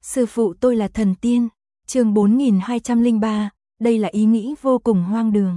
Sư phụ tôi là thần tiên. Chương 4203, đây là ý nghĩ vô cùng hoang đường.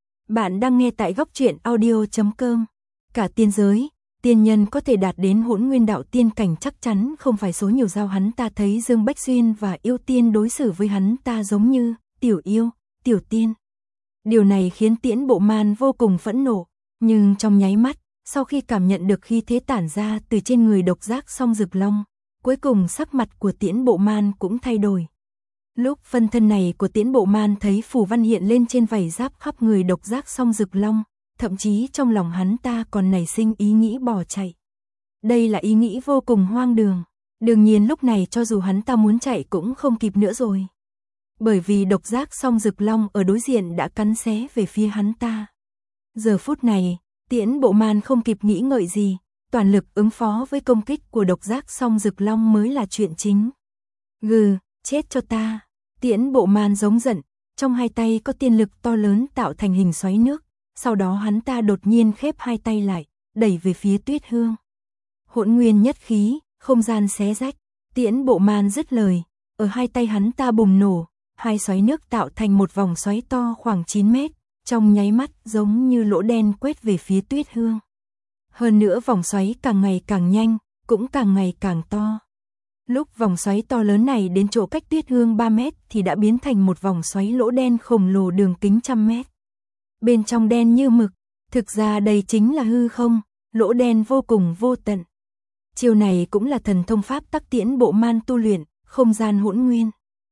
Bạn đang nghe tại góc truyện audio.com. Cả tiên giới, tiên nhân có thể đạt đến hỗn nguyên đạo tiên cảnh chắc chắn không phải số nhiều. Giao hắn ta thấy Dương Bách Xuyên và yêu tiên đối xử với hắn ta giống như tiểu yêu, tiểu tiên. Điều này khiến Tiễn Bộ Man vô cùng phẫn nộ, nhưng trong nháy mắt, sau khi cảm nhận được khí thế tản ra từ trên người Độc Giác Song Dực Long, cuối cùng sắc mặt của Tiễn Bộ Man cũng thay đổi. Lúc phân thân này của Tiễn Bộ Man thấy phù văn hiện lên trên vảy giáp khắp người Độc Giác Song Dực Long, thậm chí trong lòng hắn ta còn nảy sinh ý nghĩ bỏ chạy. Đây là ý nghĩ vô cùng hoang đường. Đương nhiên lúc này cho dù hắn ta muốn chạy cũng không kịp nữa rồi. Bởi vì Độc Giác Song Dực Long ở đối diện đã cắn xé về phía hắn ta. Giờ phút này, Tiễn Bộ Man không kịp nghĩ ngợi gì, toàn lực ứng phó với công kích của Độc Giác Song Dực Long mới là chuyện chính. Gừ, chết cho ta. Tiễn Bộ Man giống giận, trong hai tay có tiên lực to lớn tạo thành hình xoáy nước, sau đó hắn ta đột nhiên khép hai tay lại, đẩy về phía Tuyết Hương. Hỗn nguyên nhất khí, không gian xé rách, Tiễn Bộ Man dứt lời, ở hai tay hắn ta bùng nổ, hai xoáy nước tạo thành một vòng xoáy to khoảng 9 mét, trong nháy mắt giống như lỗ đen quét về phía Tuyết Hương. Hơn nữa vòng xoáy càng ngày càng nhanh, cũng càng ngày càng to. Lúc vòng xoáy to lớn này đến chỗ cách Tuyết Hương 3 mét thì đã biến thành một vòng xoáy lỗ đen khổng lồ đường kính trăm mét. Bên trong đen như mực, thực ra đây chính là hư không, lỗ đen vô cùng vô tận. Chiêu này cũng là thần thông pháp tắc Tiễn Bộ Man tu luyện, không gian hỗn nguyên.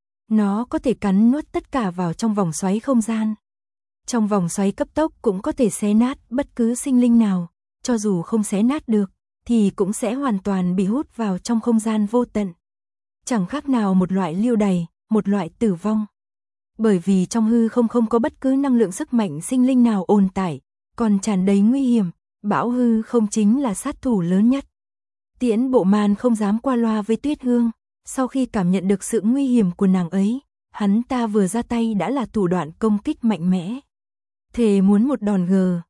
Nó có thể cắn nuốt tất cả vào trong vòng xoáy không gian. Trong vòng xoáy cấp tốc cũng có thể xé nát bất cứ sinh linh nào, cho dù không xé nát được, thì cũng sẽ hoàn toàn bị hút vào trong không gian vô tận. Chẳng khác nào một loại lưu đày, một loại tử vong. Bởi vì trong hư không không có bất cứ năng lượng sức mạnh sinh linh nào ồn tải, còn tràn đầy nguy hiểm, bão hư không chính là sát thủ lớn nhất. Tiễn Bộ Man không dám qua loa với Tuyết Hương, sau khi cảm nhận được sự nguy hiểm của nàng ấy, hắn ta vừa ra tay đã là thủ đoạn công kích mạnh mẽ. Thề muốn một đòn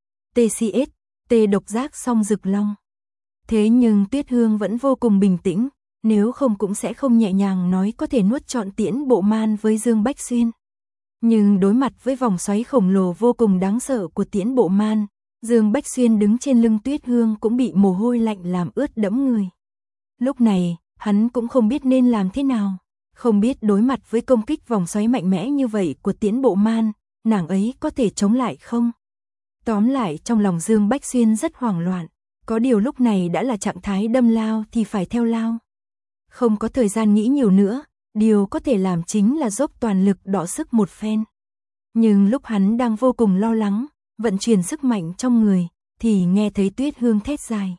TCS, Độc Giác Song Dực Long. Thế nhưng Tuyết Hương vẫn vô cùng bình tĩnh, nếu không cũng sẽ không nhẹ nhàng nói có thể nuốt trọn Tiễn Bộ Man với Dương Bách Xuyên. Nhưng đối mặt với vòng xoáy khổng lồ vô cùng đáng sợ của Tiễn Bộ Man, Dương Bách Xuyên đứng trên lưng Tuyết Hương cũng bị mồ hôi lạnh làm ướt đẫm người. Lúc này, hắn cũng không biết nên làm thế nào, không biết đối mặt với công kích vòng xoáy mạnh mẽ như vậy của Tiễn Bộ Man, nàng ấy có thể chống lại không? Tóm lại trong lòng Dương Bách Xuyên rất hoảng loạn, có điều lúc này đã là trạng thái đâm lao thì phải theo lao. Không có thời gian nghĩ nhiều nữa, điều có thể làm chính là dốc toàn lực đọ sức một phen. Nhưng lúc hắn đang vô cùng lo lắng, vận chuyển sức mạnh trong người, thì nghe thấy Tuyết Hương thét dài.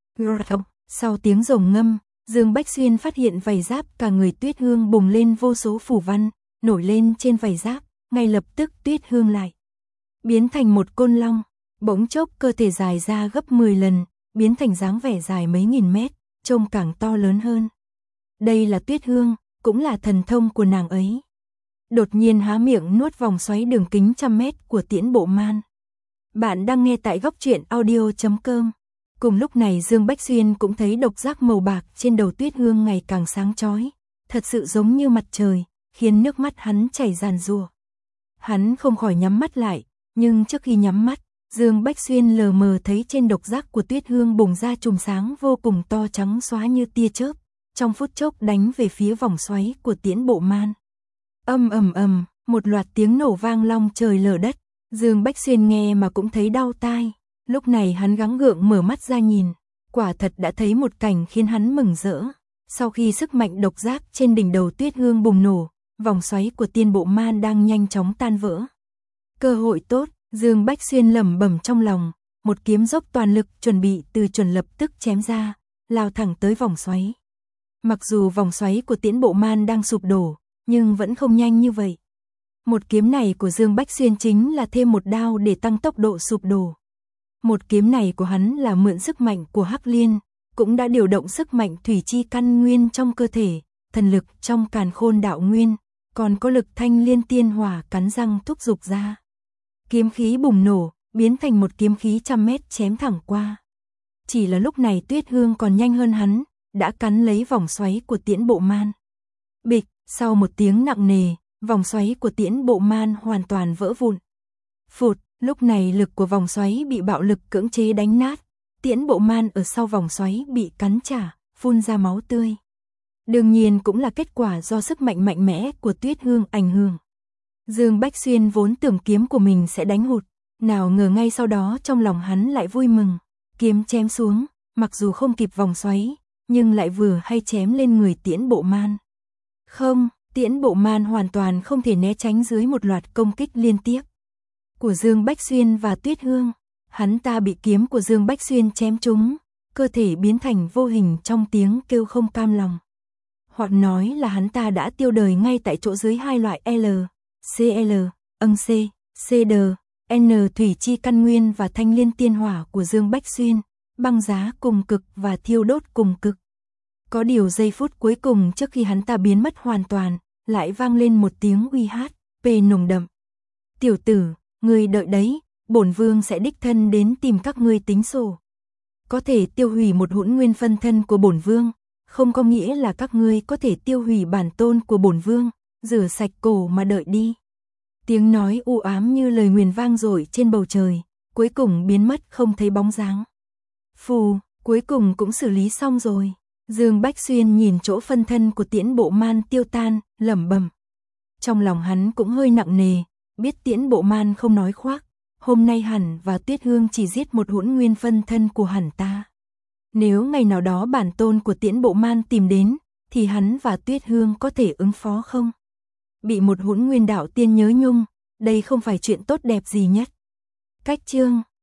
Sau tiếng rồng ngâm, Dương Bách Xuyên phát hiện vảy giáp cả người Tuyết Hương bùng lên vô số phù văn, nổi lên trên vảy giáp, ngay lập tức Tuyết Hương lại biến thành một côn long, bỗng chốc cơ thể dài ra gấp 10 lần, biến thành dáng vẻ dài mấy nghìn mét, trông càng to lớn hơn. Đây là Tuyết Hương, cũng là thần thông của nàng ấy. Đột nhiên há miệng nuốt vòng xoáy đường kính trăm mét của Tiễn Bộ Man. Bạn đang nghe tại góc truyện audio.com. Cùng lúc này Dương Bách Xuyên cũng thấy độc giác màu bạc trên đầu Tuyết Hương ngày càng sáng chói, thật sự giống như mặt trời, khiến nước mắt hắn chảy ràn rụa. Hắn không khỏi nhắm mắt lại, nhưng trước khi nhắm mắt, Dương Bách Xuyên lờ mờ thấy trên độc giác của Tuyết Hương bùng ra chùm sáng vô cùng to trắng xóa như tia chớp, trong phút chốc đánh về phía vòng xoáy của Tiễn Bộ Man. Ầm ầm ầm, một loạt tiếng nổ vang long trời lở đất, Dương Bách Xuyên nghe mà cũng thấy đau tai. Lúc này hắn gắng gượng mở mắt ra nhìn, quả thật đã thấy một cảnh khiến hắn mừng rỡ. Sau khi sức mạnh độc giác trên đỉnh đầu Tuyết Hương bùng nổ, vòng xoáy của Tiễn Bộ Man đang nhanh chóng tan vỡ. Cơ hội tốt, Dương Bách Xuyên lẩm bẩm trong lòng, một kiếm dốc toàn lực chuẩn bị từ chuẩn lập tức chém ra, lao thẳng tới vòng xoáy. Mặc dù vòng xoáy của Tiễn Bộ Man đang sụp đổ, nhưng vẫn không nhanh như vậy. Một kiếm này của Dương Bách Xuyên chính là thêm một đao để tăng tốc độ sụp đổ. Một kiếm này của hắn là mượn sức mạnh của Hắc Liên, cũng đã điều động sức mạnh thủy chi căn nguyên trong cơ thể, thần lực trong Càn Khôn Đạo Nguyên, còn có lực Thanh Liên Tiên Hỏa cắn răng thúc giục ra. Kiếm khí bùng nổ, biến thành một kiếm khí trăm mét chém thẳng qua. Chỉ là lúc này Tuyết Hương còn nhanh hơn hắn, đã cắn lấy vòng xoáy của Tiễn Bộ Man. Bịch, sau một tiếng nặng nề, vòng xoáy của Tiễn Bộ Man hoàn toàn vỡ vụn. Phụt, lúc này lực của vòng xoáy bị bạo lực cưỡng chế đánh nát. Tiễn Bộ Man ở sau vòng xoáy bị cắn trả, phun ra máu tươi. Đương nhiên cũng là kết quả do sức mạnh mạnh mẽ của Tuyết Hương ảnh hưởng. Dương Bách Xuyên vốn tưởng kiếm của mình sẽ đánh hụt, nào ngờ ngay sau đó trong lòng hắn lại vui mừng. Kiếm chém xuống, mặc dù không kịp vòng xoáy, nhưng lại vừa hay chém lên người Tiễn Bộ Man. Không, Tiễn Bộ Man hoàn toàn không thể né tránh dưới một loạt công kích liên tiếp của Dương Bách Xuyên và Tuyết Hương. Hắn ta bị kiếm của Dương Bách Xuyên chém trúng, cơ thể biến thành vô hình trong tiếng kêu không cam lòng. Hoặc nói là hắn ta đã tiêu đời ngay tại chỗ dưới hai loại L, CL, C, CD, N thủy chi căn nguyên và thanh liên tiên hỏa của Dương Bách Xuyên, băng giá cùng cực và thiêu đốt cùng cực. Có điều giây phút cuối cùng trước khi hắn ta biến mất hoàn toàn, lại vang lên một tiếng uy hát, p nồng đậm. Tiểu tử, ngươi đợi đấy, bổn vương sẽ đích thân đến tìm các ngươi tính sổ. Có thể tiêu hủy một hỗn nguyên phân thân của bổn vương, không có nghĩa là các ngươi có thể tiêu hủy bản tôn của bổn vương, rửa sạch cổ mà đợi đi. Tiếng nói u ám như lời nguyền vang dội trên bầu trời, cuối cùng biến mất không thấy bóng dáng. Phù, cuối cùng cũng xử lý xong rồi. Dương Bách Xuyên nhìn chỗ phân thân của Tiễn Bộ Man tiêu tan, lẩm bẩm. Trong lòng hắn cũng hơi nặng nề, biết Tiễn Bộ Man không nói khoác, hôm nay hẳn và Tuyết Hương chỉ giết một hỗn nguyên phân thân của hẳn ta. Nếu ngày nào đó bản tôn của Tiễn Bộ Man tìm đến, thì hắn và Tuyết Hương có thể ứng phó không? Bị một hỗn nguyên đạo tiên nhớ nhung, đây không phải chuyện tốt đẹp gì nhất. Cách chương